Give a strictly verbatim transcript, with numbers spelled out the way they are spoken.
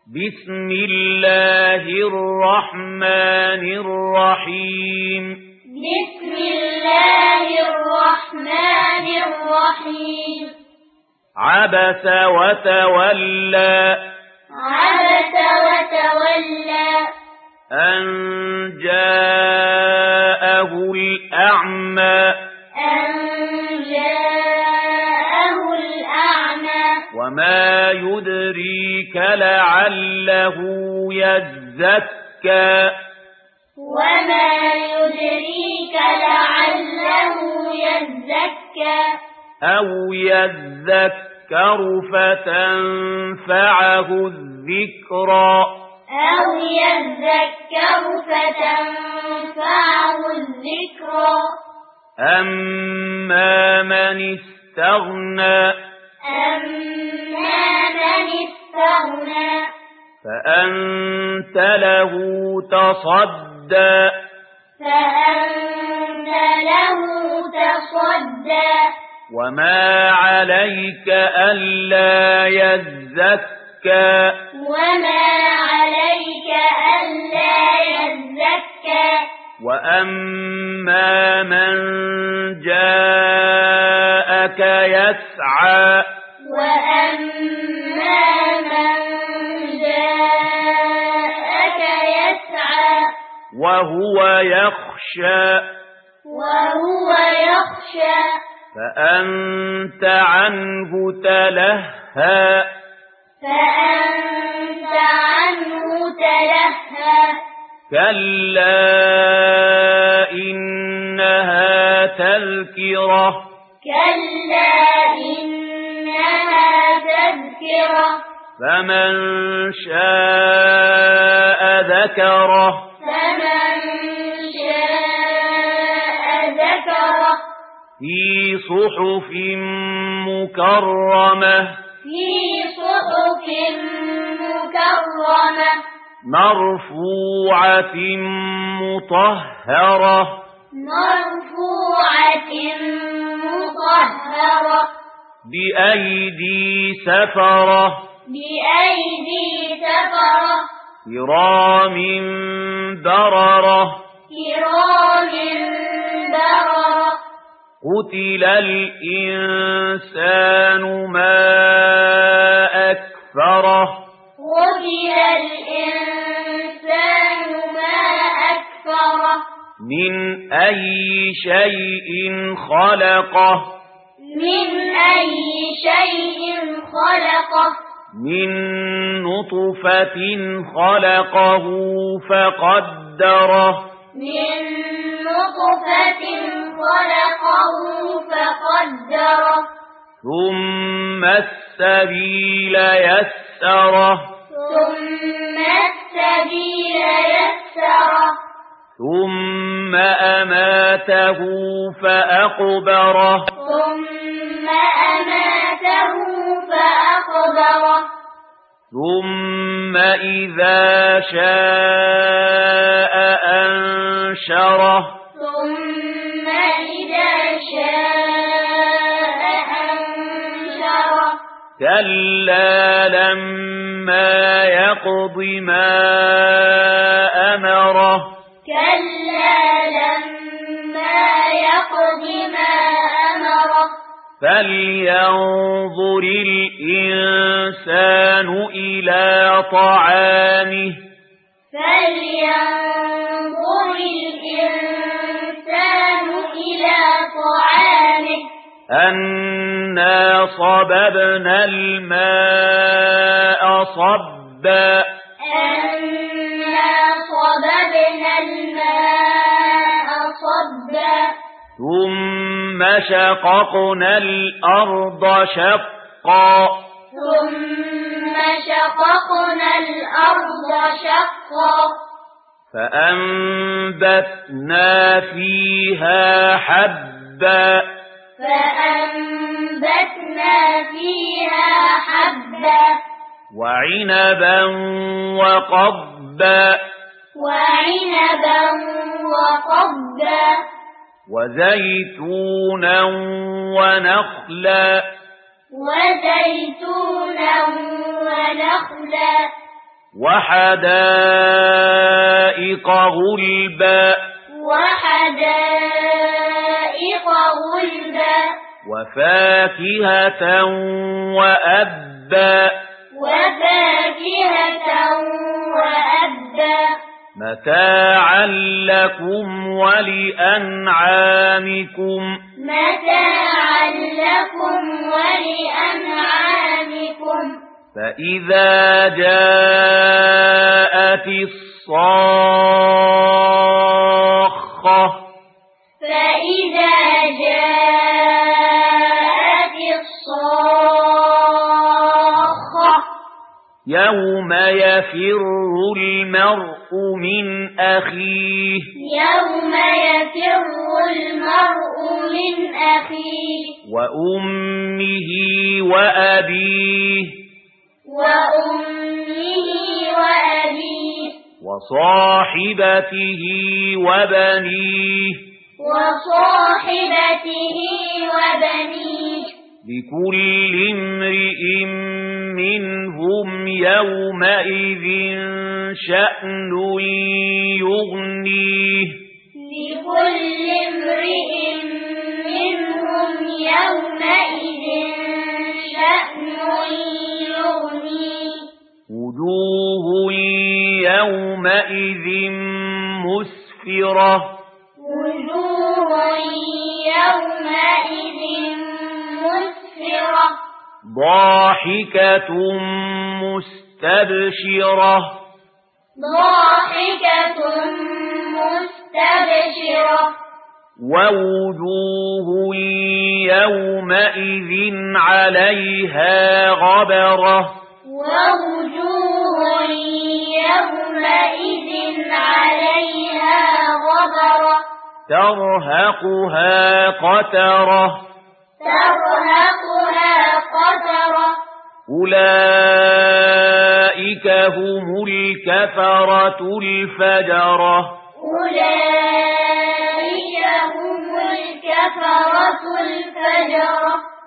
بسم الله الرحمن الرحيم بسم الله الرحمن الرحيم عبس وتولى عبس وتولى أن جاءه الأعمى أن جاءه الأعمى وما يدريك لعله يزكى وما يدريك لعله يزكى أو يذكر فتنفعه الذكرى أو يذكر فتنفعه الذكرى أما من استغنى أما من استغنى فأنت له تصدى فأنت له تصدى وما عليك ألا يزكى وما عليك ألا يزكى وأما من جاءك يسعى وأما من جاءك يسعى وهو يخشى وهو يخشى فأنت عنه تلهى فأنت عنه تلهى كلا إنها تذكرة كلا إنها تذكرة فمن شاء ذكره فمن شاء ذكره في صحف مكرمة في صحف مكرمة مرفوعة مطهرة مرفوعة مطهرة بأيدي سفرة بأيدي سفرة كرام بررة كرام بررة قتل الإنسان ما أكفره قتل الإنسان ما أكفره من أي شيء خلقه من أي شيء خلقه من نطفة خلقه فقدره من نطفة خلقه فقدره ثم السبيل يسره ثم السبيل يسره ثم أماته فأقبره ثم أماته فأقبره ثم إذا شاء أنشره ثم إذا شاء أنشره كلا لما يقض ما أمره كلا لما يقض ما أمره فلينظر الإنسان إلى طعامه فلينظر الإنسان إلى طعامه أنا صببنا الماء صبا أنا صببنا الماء صبا ثم شققنا الأرض شقا ثم شققنا الأرض شقا فأنبتنا فيها حبا فأنبتنا فيها حبا وعنبا وقضبا وعنبا وقضبا وزيتونا ونخلا وزيتونا ونخلا وحدائق غلبا وحدائق غلبا وفاكهة وأبا وفاكهة وأبا متاعا لكم ولأنعامكم متاعا لكم ولأنعامكم فإذا جاءت الصاخة فإذا جاءت الصاخة يوم يفر المرء من أخيه يوم يفر المرء من أخيه وأمه وأبيه وأمه وأبيه وصاحبته وبنيه وصاحبته وبنيه لكل امرئ منهم يومئذ شأن يغنيه لكل امرئ منهم يومئذ شأن يغنيه وجوه يومئذ مسفرة وجوه يومئذ مسفرة ضاحكة مستبشرة ضاحكة مستبشرة ووجوه يومئذ عليها غبرة ووجوه يومئذ عليها غبرة ترهقها قترة ترهقها قترة أولئك هم الكفرة الفجرة أولئك هم الكفرة الفجرة